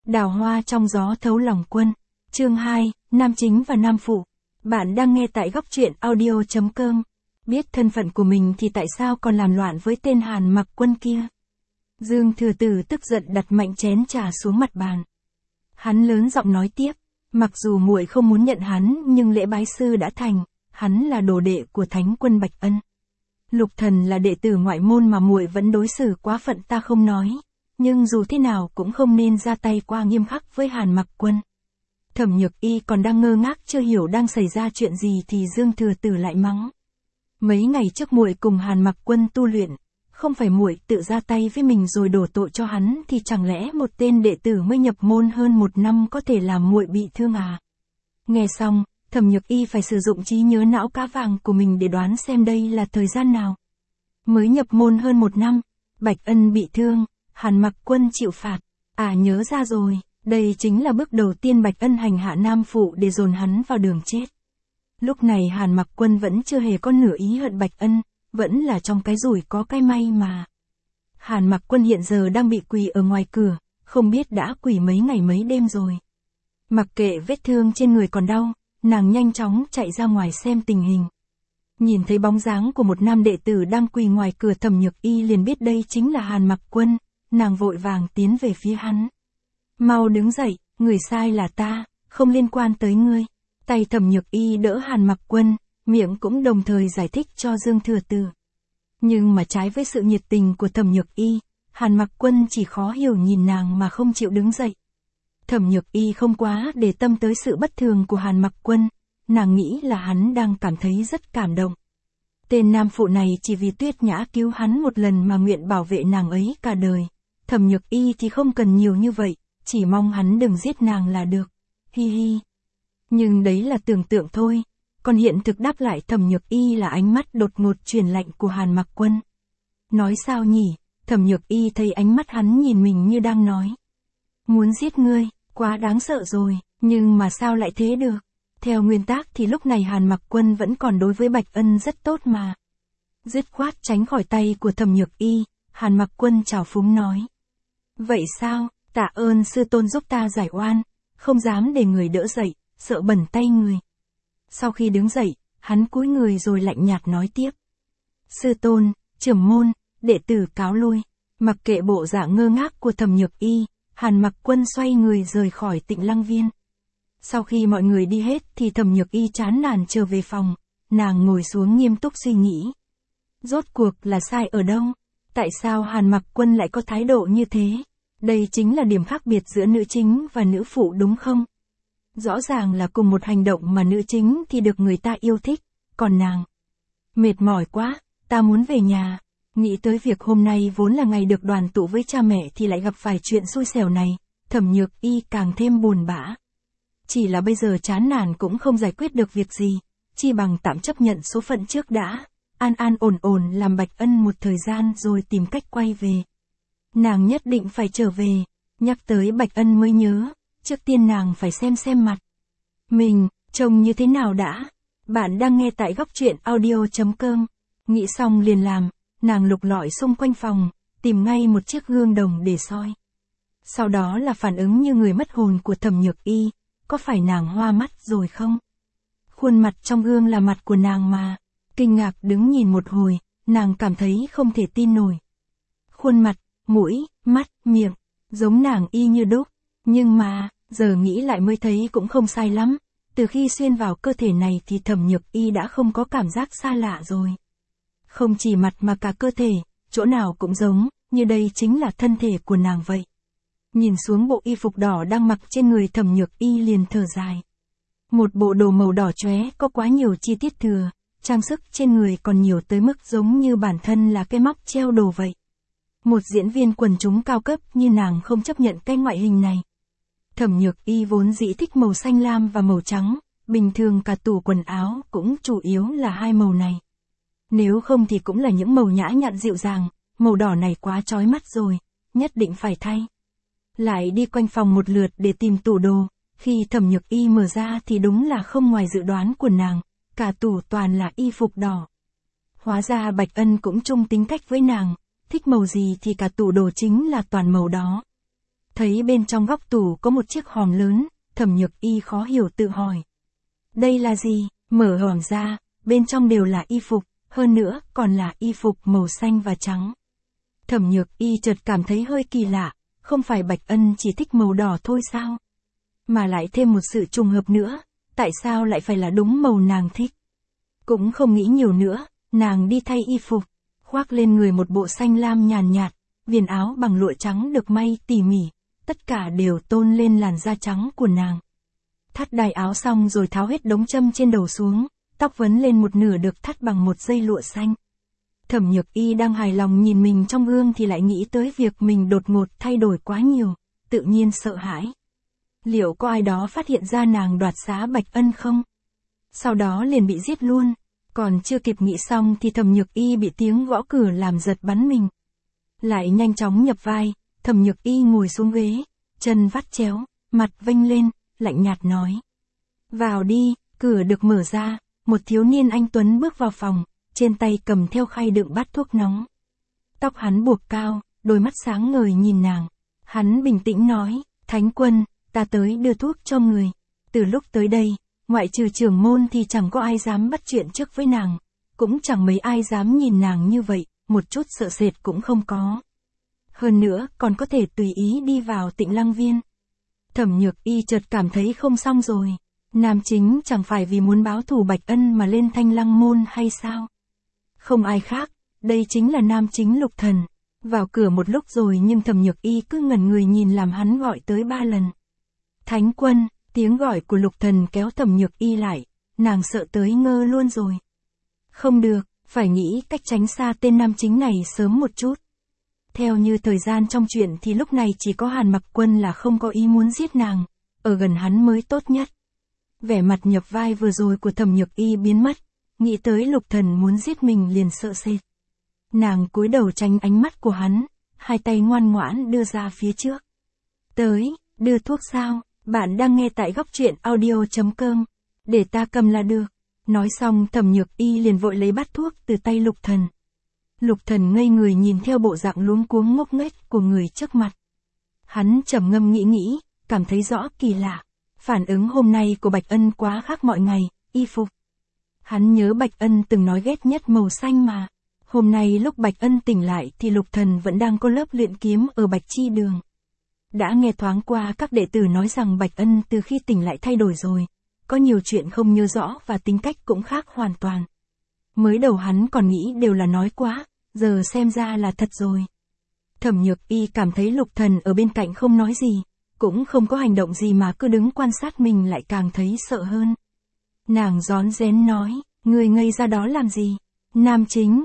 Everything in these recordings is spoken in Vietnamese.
Đào hoa trong gió thấu lòng quân. Chương 2, nam chính và nam phụ. Bạn đang nghe tại góc truyện audio.com. Biết thân phận của mình thì tại sao còn làm loạn với tên Hàn Mặc Quân kia? Dương Thừa Tử tức giận đặt mạnh chén trà xuống mặt bàn. Hắn lớn giọng nói tiếp, mặc dù muội không muốn nhận hắn, nhưng lễ bái sư đã thành, hắn là đồ đệ của Thánh Quân Bạch Ân. Lục Thần là đệ tử ngoại môn mà muội vẫn đối xử quá phận ta không nói, nhưng dù thế nào cũng không nên ra tay quá nghiêm khắc với Hàn Mặc Quân. Thẩm Nhược Y còn đang ngơ ngác chưa hiểu đang xảy ra chuyện gì thì Dương Thừa Tử lại mắng. Mấy ngày trước muội cùng Hàn Mặc Quân tu luyện, không phải muội tự ra tay với mình rồi đổ tội cho hắn thì chẳng lẽ một tên đệ tử mới nhập môn hơn 1 năm có thể làm muội bị thương à? Nghe xong, Thẩm Nhược Y phải sử dụng trí nhớ não cá vàng của mình để đoán xem đây là thời gian nào. Mới nhập môn hơn 1 năm, Bạch Ân bị thương, Hàn Mặc Quân chịu phạt. À nhớ ra rồi, đây chính là bước đầu tiên Bạch Ân hành hạ nam phụ để dồn hắn vào đường chết. Lúc này Hàn Mặc Quân vẫn chưa hề có nửa ý hận Bạch Ân, vẫn là trong cái rủi có cái may mà. Hàn Mặc Quân hiện giờ đang bị quỳ ở ngoài cửa, không biết đã quỳ mấy ngày mấy đêm rồi. Mặc kệ vết thương trên người còn đau, nàng nhanh chóng chạy ra ngoài xem tình hình. Nhìn thấy bóng dáng của một nam đệ tử đang quỳ ngoài cửa, Thẩm Nhược Y liền biết đây chính là Hàn Mặc Quân, nàng vội vàng tiến về phía hắn. Mau đứng dậy, người sai là ta, không liên quan tới ngươi. Tay Thẩm Nhược Y đỡ Hàn Mặc Quân, miệng cũng đồng thời giải thích cho Dương Thừa Tử. Nhưng mà trái với sự nhiệt tình của Thẩm Nhược Y, Hàn Mặc Quân chỉ khó hiểu nhìn nàng mà không chịu đứng dậy. Thẩm Nhược Y không quá để tâm tới sự bất thường của Hàn Mặc Quân, nàng nghĩ là hắn đang cảm thấy rất cảm động. Tên nam phụ này chỉ vì Tuyết Nhã cứu hắn một lần mà nguyện bảo vệ nàng ấy cả đời. Thẩm Nhược Y thì không cần nhiều như vậy, chỉ mong hắn đừng giết nàng là được. Hi hi. Nhưng đấy là tưởng tượng thôi, còn hiện thực đáp lại Thẩm Nhược Y là ánh mắt đột ngột truyền lạnh của Hàn Mặc Quân. Nói sao nhỉ? Thẩm Nhược Y thấy ánh mắt hắn nhìn mình như đang nói. Muốn giết ngươi, quá đáng sợ rồi, nhưng mà sao lại thế được? Theo nguyên tắc thì lúc này Hàn Mặc Quân vẫn còn đối với Bạch Ân rất tốt mà. Dứt khoát tránh khỏi tay của Thẩm Nhược Y, Hàn Mặc Quân trào phúng nói. Vậy sao, tạ ơn sư tôn giúp ta giải oan, không dám để người đỡ dậy, sợ bẩn tay người. Sau khi đứng dậy, hắn cúi người rồi lạnh nhạt nói tiếp. Sư tôn, trưởng môn, đệ tử cáo lui. Mặc kệ bộ dạng ngơ ngác của Thẩm Nhược Y, Hàn Mặc Quân xoay người rời khỏi Tịnh Lăng Viên. Sau khi mọi người đi hết thì Thẩm Nhược Y chán nản trở về phòng, nàng ngồi xuống nghiêm túc suy nghĩ. Rốt cuộc là sai ở đâu? Tại sao Hàn Mặc Quân lại có thái độ như thế? Đây chính là điểm khác biệt giữa nữ chính và nữ phụ đúng không? Rõ ràng là cùng một hành động mà nữ chính thì được người ta yêu thích, còn nàng. Mệt mỏi quá, ta muốn về nhà. Nghĩ tới việc hôm nay vốn là ngày được đoàn tụ với cha mẹ thì lại gặp phải chuyện xui xẻo này, Thẩm Nhược Y càng thêm buồn bã. Chỉ là bây giờ chán nản cũng không giải quyết được việc gì, chi bằng tạm chấp nhận số phận trước đã, an an ổn ổn làm Bạch Ân một thời gian rồi tìm cách quay về. Nàng nhất định phải trở về, nhắc tới Bạch Ân mới nhớ, trước tiên nàng phải xem mặt mình trông như thế nào đã. Bạn đang nghe tại góc truyện audio.com. Nghĩ xong liền làm, nàng lục lọi xung quanh phòng, tìm ngay một chiếc gương đồng để soi. Sau đó là phản ứng như người mất hồn của Thẩm Nhược Y, có phải nàng hoa mắt rồi không? Khuôn mặt trong gương là mặt của nàng mà. Kinh ngạc đứng nhìn một hồi, nàng cảm thấy không thể tin nổi. Khuôn mặt, mũi, mắt, miệng, giống nàng y như đúc. Nhưng mà, giờ nghĩ lại mới thấy cũng không sai lắm. Từ khi xuyên vào cơ thể này thì Thẩm Nhược Y đã không có cảm giác xa lạ rồi. Không chỉ mặt mà cả cơ thể, chỗ nào cũng giống, như đây chính là thân thể của nàng vậy. Nhìn xuống bộ y phục đỏ đang mặc trên người Thẩm Nhược Y liền thở dài. Một bộ đồ màu đỏ chóe có quá nhiều chi tiết thừa, trang sức trên người còn nhiều tới mức giống như bản thân là cái móc treo đồ vậy. Một diễn viên quần chúng cao cấp như nàng không chấp nhận cái ngoại hình này. Thẩm Nhược Y vốn dĩ thích màu xanh lam và màu trắng, bình thường cả tủ quần áo cũng chủ yếu là hai màu này. Nếu không thì cũng là những màu nhã nhặn dịu dàng, màu đỏ này quá chói mắt rồi, nhất định phải thay. Lại đi quanh phòng một lượt để tìm tủ đồ, khi Thẩm Nhược Y mở ra thì đúng là không ngoài dự đoán của nàng, cả tủ toàn là y phục đỏ. Hóa ra Bạch Ân cũng chung tính cách với nàng, thích màu gì thì cả tủ đồ chính là toàn màu đó. Thấy bên trong góc tủ có một chiếc hòm lớn, Thẩm Nhược Y khó hiểu tự hỏi. Đây là gì? Mở hòm ra, bên trong đều là y phục, hơn nữa còn là y phục màu xanh và trắng. Thẩm Nhược Y chợt cảm thấy hơi kỳ lạ, không phải Bạch Ân chỉ thích màu đỏ thôi sao? Mà lại thêm một sự trùng hợp nữa, tại sao lại phải là đúng màu nàng thích? Cũng không nghĩ nhiều nữa, nàng đi thay y phục, khoác lên người một bộ xanh lam nhàn nhạt, viền áo bằng lụa trắng được may tỉ mỉ, tất cả đều tôn lên làn da trắng của nàng. Thắt đai áo xong rồi tháo hết đống châm trên đầu xuống, tóc vấn lên một nửa được thắt bằng một dây lụa xanh. Thẩm Nhược Y đang hài lòng nhìn mình trong gương thì lại nghĩ tới việc mình đột ngột thay đổi quá nhiều, tự nhiên sợ hãi. Liệu có ai đó phát hiện ra nàng đoạt xá Bạch Ân không? Sau đó liền bị giết luôn. Còn chưa kịp nghĩ xong thì Thẩm Nhược Y bị tiếng gõ cửa làm giật bắn mình. Lại nhanh chóng nhập vai, Thẩm Nhược Y ngồi xuống ghế, chân vắt chéo, mặt vênh lên, lạnh nhạt nói. Vào đi, cửa được mở ra, một thiếu niên anh tuấn bước vào phòng, trên tay cầm theo khay đựng bát thuốc nóng. Tóc hắn buộc cao, đôi mắt sáng ngời nhìn nàng. Hắn bình tĩnh nói, Thánh Quân, ta tới đưa thuốc cho người. Từ lúc tới đây, ngoại trừ trưởng môn thì chẳng có ai dám bắt chuyện trước với nàng, cũng chẳng mấy ai dám nhìn nàng như vậy, một chút sợ sệt cũng không có. Hơn nữa, còn có thể tùy ý đi vào Tịnh Lăng Viên. Thẩm Nhược Y chợt cảm thấy không xong rồi. Nam chính chẳng phải vì muốn báo thù Bạch Ân mà lên Thanh Lăng Môn hay sao? Không ai khác, đây chính là nam chính Lục Thần. Vào cửa một lúc rồi nhưng Thẩm Nhược Y cứ ngẩn người nhìn làm hắn gọi tới 3 lần. Thánh Quân, tiếng gọi của Lục Thần kéo Thẩm Nhược Y lại, nàng sợ tới ngơ luôn rồi. Không được, phải nghĩ cách tránh xa tên nam chính này sớm một chút. Theo như thời gian trong chuyện thì lúc này chỉ có Hàn Mặc Quân là không có ý muốn giết nàng, ở gần hắn mới tốt nhất. Vẻ mặt nhập vai vừa rồi của Thẩm Nhược Y biến mất, nghĩ tới Lục Thần muốn giết mình liền sợ sệt. Nàng cúi đầu tránh ánh mắt của hắn, hai tay ngoan ngoãn đưa ra phía trước. Tới, đưa thuốc sao? Bạn đang nghe tại góc truyện audio.com. Để ta cầm là được. Nói xong Thẩm Nhược Y liền vội lấy bát thuốc từ tay Lục Thần. Lục Thần ngây người nhìn theo bộ dạng luống cuống ngốc nghếch của người trước mặt. Hắn trầm ngâm nghĩ, cảm thấy rõ kỳ lạ. Phản ứng hôm nay của Bạch Ân quá khác mọi ngày, y phục. Hắn nhớ Bạch Ân từng nói ghét nhất màu xanh mà. Hôm nay lúc Bạch Ân tỉnh lại thì Lục Thần vẫn đang có lớp luyện kiếm ở Bạch Chi Đường. Đã nghe thoáng qua các đệ tử nói rằng Bạch Ân từ khi tỉnh lại thay đổi rồi, có nhiều chuyện không nhớ rõ và tính cách cũng khác hoàn toàn. Mới đầu hắn còn nghĩ đều là nói quá, giờ xem ra là thật rồi. Thẩm Nhược Y cảm thấy Lục Thần ở bên cạnh không nói gì, cũng không có hành động gì mà cứ đứng quan sát mình lại càng thấy sợ hơn. Nàng rón rén nói, ngươi ngây ra đó làm gì? Nam chính,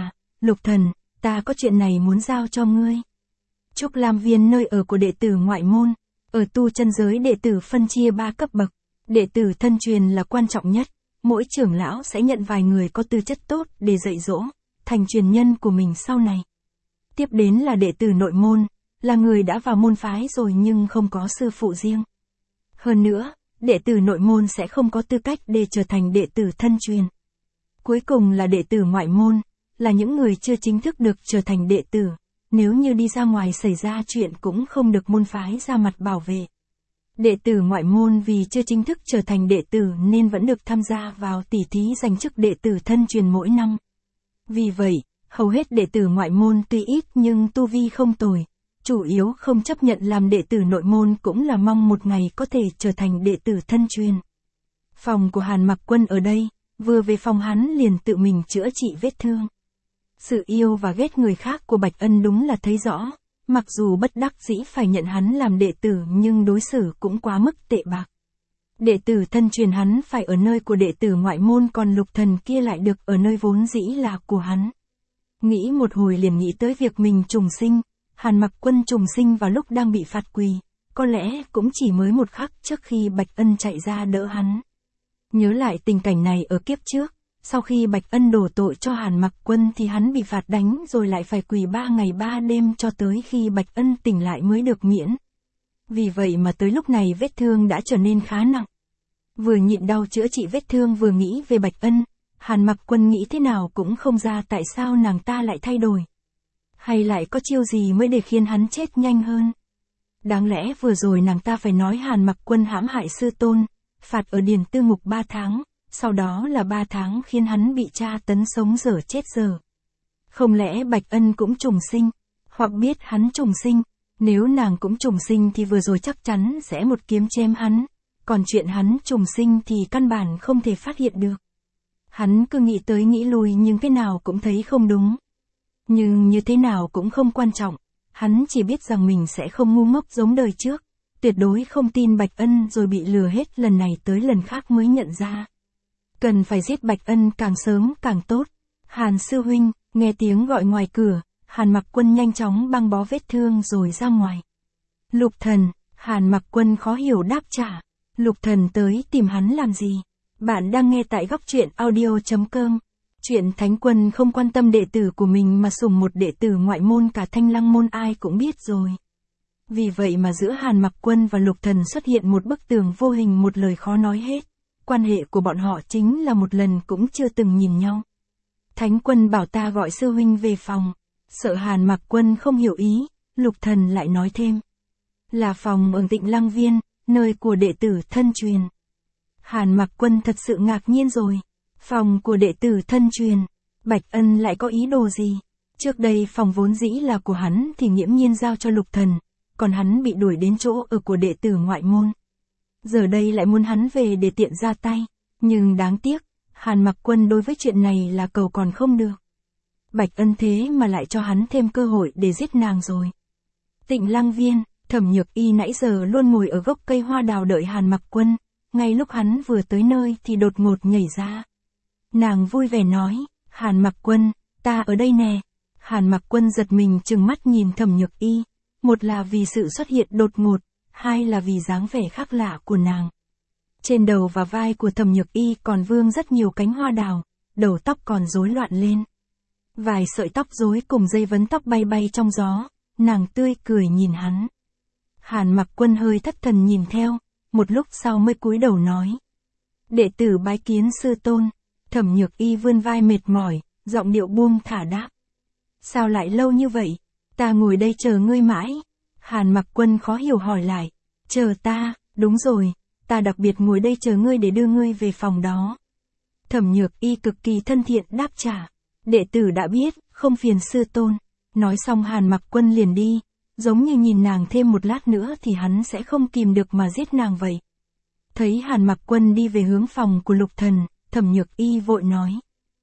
Lục Thần, ta có chuyện này muốn giao cho ngươi. Trúc Lam Viên nơi ở của đệ tử ngoại môn, ở tu chân giới đệ tử phân chia 3 cấp bậc, đệ tử thân truyền là quan trọng nhất, mỗi trưởng lão sẽ nhận vài người có tư chất tốt để dạy dỗ, thành truyền nhân của mình sau này. Tiếp đến là đệ tử nội môn, là người đã vào môn phái rồi nhưng không có sư phụ riêng. Hơn nữa, đệ tử nội môn sẽ không có tư cách để trở thành đệ tử thân truyền. Cuối cùng là đệ tử ngoại môn, là những người chưa chính thức được trở thành đệ tử, nếu như đi ra ngoài xảy ra chuyện cũng không được môn phái ra mặt bảo vệ. Đệ tử ngoại môn vì chưa chính thức trở thành đệ tử nên vẫn được tham gia vào tỷ thí giành chức đệ tử thân truyền mỗi năm. Vì vậy, hầu hết đệ tử ngoại môn tuy ít nhưng tu vi không tồi, chủ yếu không chấp nhận làm đệ tử nội môn cũng là mong một ngày có thể trở thành đệ tử thân truyền. Phòng của Hàn Mặc Quân ở đây, vừa về phòng hắn liền tự mình chữa trị vết thương. Sự yêu và ghét người khác của Bạch Ân đúng là thấy rõ, mặc dù bất đắc dĩ phải nhận hắn làm đệ tử nhưng đối xử cũng quá mức tệ bạc. Đệ tử thân truyền hắn phải ở nơi của đệ tử ngoại môn còn Lục Thần kia lại được ở nơi vốn dĩ là của hắn. Nghĩ một hồi liền nghĩ tới việc mình trùng sinh, Hàn Mặc Quân trùng sinh vào lúc đang bị phạt quỳ, có lẽ cũng chỉ mới một khắc trước khi Bạch Ân chạy ra đỡ hắn. Nhớ lại tình cảnh này ở kiếp trước, sau khi Bạch Ân đổ tội cho Hàn Mặc Quân thì hắn bị phạt đánh rồi lại phải quỳ 3 ngày 3 đêm cho tới khi Bạch Ân tỉnh lại mới được miễn. Vì vậy mà tới lúc này vết thương đã trở nên khá nặng. Vừa nhịn đau chữa trị vết thương vừa nghĩ về Bạch Ân, Hàn Mặc Quân nghĩ thế nào cũng không ra tại sao nàng ta lại thay đổi. Hay lại có chiêu gì mới để khiến hắn chết nhanh hơn. Đáng lẽ vừa rồi nàng ta phải nói Hàn Mặc Quân hãm hại sư tôn, phạt ở Điền Tư Ngục 3 tháng, sau đó là 3 tháng khiến hắn bị tra tấn sống dở chết dở. Không lẽ Bạch Ân cũng trùng sinh, hoặc biết hắn trùng sinh, nếu nàng cũng trùng sinh thì vừa rồi chắc chắn sẽ một kiếm chém hắn, còn chuyện hắn trùng sinh thì căn bản không thể phát hiện được. Hắn cứ nghĩ tới nghĩ lui nhưng thế nào cũng thấy không đúng. Nhưng như thế nào cũng không quan trọng, hắn chỉ biết rằng mình sẽ không ngu ngốc giống đời trước, tuyệt đối không tin Bạch Ân rồi bị lừa hết lần này tới lần khác mới nhận ra. Cần phải giết Bạch Ân càng sớm càng tốt. Hàn sư huynh, nghe tiếng gọi ngoài cửa, Hàn Mặc Quân nhanh chóng băng bó vết thương rồi ra ngoài. Lục Thần, Hàn Mặc Quân khó hiểu đáp trả. Lục Thần tới tìm hắn làm gì? Bạn đang nghe tại góc truyện audio.com. Chuyện Thánh Quân không quan tâm đệ tử của mình mà sủng một đệ tử ngoại môn cả Thanh Lăng môn ai cũng biết rồi. Vì vậy mà giữa Hàn Mặc Quân và Lục Thần xuất hiện một bức tường vô hình, một lời khó nói hết. Quan hệ của bọn họ chính là một lần cũng chưa từng nhìn nhau. Thánh Quân bảo ta gọi sư huynh về phòng. Sợ Hàn Mặc Quân không hiểu ý, Lục Thần lại nói thêm. Là phòng ở Tịnh Lăng Viên, nơi của đệ tử thân truyền. Hàn Mặc Quân thật sự ngạc nhiên rồi. Phòng của đệ tử thân truyền, Bạch Ân lại có ý đồ gì? Trước đây phòng vốn dĩ là của hắn thì nghiễm nhiên giao cho Lục Thần, còn hắn bị đuổi đến chỗ ở của đệ tử ngoại môn. Giờ đây lại muốn hắn về để tiện ra tay, nhưng đáng tiếc, Hàn Mặc Quân đối với chuyện này là cầu còn không được. Bạch Ân thế mà lại cho hắn thêm cơ hội để giết nàng rồi. Tịnh Lăng Viên, Thẩm Nhược Y nãy giờ luôn ngồi ở gốc cây hoa đào đợi Hàn Mặc Quân, ngay lúc hắn vừa tới nơi thì đột ngột nhảy ra. Nàng vui vẻ nói, Hàn Mặc Quân, ta ở đây nè. Hàn Mặc Quân giật mình trừng mắt nhìn Thẩm Nhược Y, một là vì sự xuất hiện đột ngột, hai là vì dáng vẻ khác lạ của nàng. Trên đầu và vai của Thẩm Nhược Y còn vương rất nhiều cánh hoa đào, đầu tóc còn rối loạn lên. Vài sợi tóc rối cùng dây vấn tóc bay bay trong gió, nàng tươi cười nhìn hắn. Hàn Mặc Quân hơi thất thần nhìn theo, một lúc sau mới cúi đầu nói. Đệ tử bái kiến sư tôn. Thẩm Nhược Y vươn vai mệt mỏi, giọng điệu buông thả đáp. Sao lại lâu như vậy? Ta ngồi đây chờ ngươi mãi. Hàn Mặc Quân khó hiểu hỏi lại. Chờ ta, đúng rồi, ta đặc biệt ngồi đây chờ ngươi để đưa ngươi về phòng đó. Thẩm Nhược Y cực kỳ thân thiện đáp trả. Đệ tử đã biết, không phiền sư tôn. Nói xong Hàn Mặc Quân liền đi, giống như nhìn nàng thêm một lát nữa thì hắn sẽ không kìm được mà giết nàng vậy. Thấy Hàn Mặc Quân đi về hướng phòng của Lục Thần, Thẩm Nhược Y vội nói.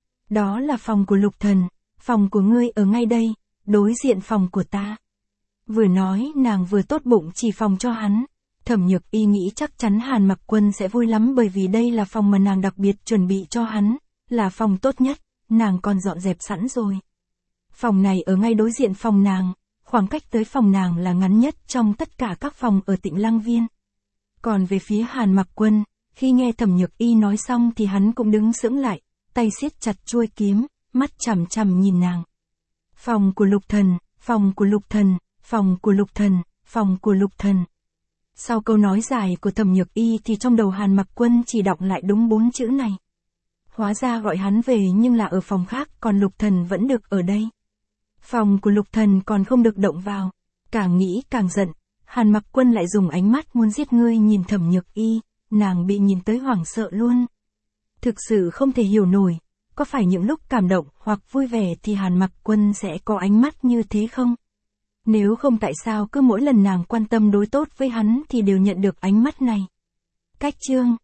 Đó là phòng của Lục Thần, phòng của ngươi ở ngay đây, đối diện phòng của ta. Vừa nói nàng vừa tốt bụng chỉ phòng cho hắn. Thẩm Nhược Y nghĩ chắc chắn Hàn Mặc Quân sẽ vui lắm bởi vì đây là phòng mà nàng đặc biệt chuẩn bị cho hắn, là phòng tốt nhất, nàng còn dọn dẹp sẵn rồi. Phòng này ở ngay đối diện phòng nàng, khoảng cách tới phòng nàng là ngắn nhất trong tất cả các phòng ở Tịnh Lăng Viên. Còn về phía Hàn Mặc Quân, khi nghe Thẩm Nhược Y nói xong thì hắn cũng đứng sững lại, tay siết chặt chuôi kiếm, mắt chằm chằm nhìn nàng. Phòng của Lục Thần, phòng của Lục Thần, phòng của Lục Thần, phòng của Lục Thần. Sau câu nói dài của Thẩm Nhược Y thì trong đầu Hàn Mặc Quân chỉ đọc lại đúng 4 chữ này. Hóa ra gọi hắn về nhưng là ở phòng khác, còn Lục Thần vẫn được ở đây. Phòng của Lục Thần còn không được động vào. Càng nghĩ càng giận, Hàn Mặc Quân lại dùng ánh mắt muốn giết ngươi nhìn Thẩm Nhược Y, nàng bị nhìn tới hoảng sợ luôn. Thực sự không thể hiểu nổi, có phải những lúc cảm động hoặc vui vẻ thì Hàn Mặc Quân sẽ có ánh mắt như thế không? Nếu không tại sao cứ mỗi lần nàng quan tâm đối tốt với hắn thì đều nhận được ánh mắt này? Cách chương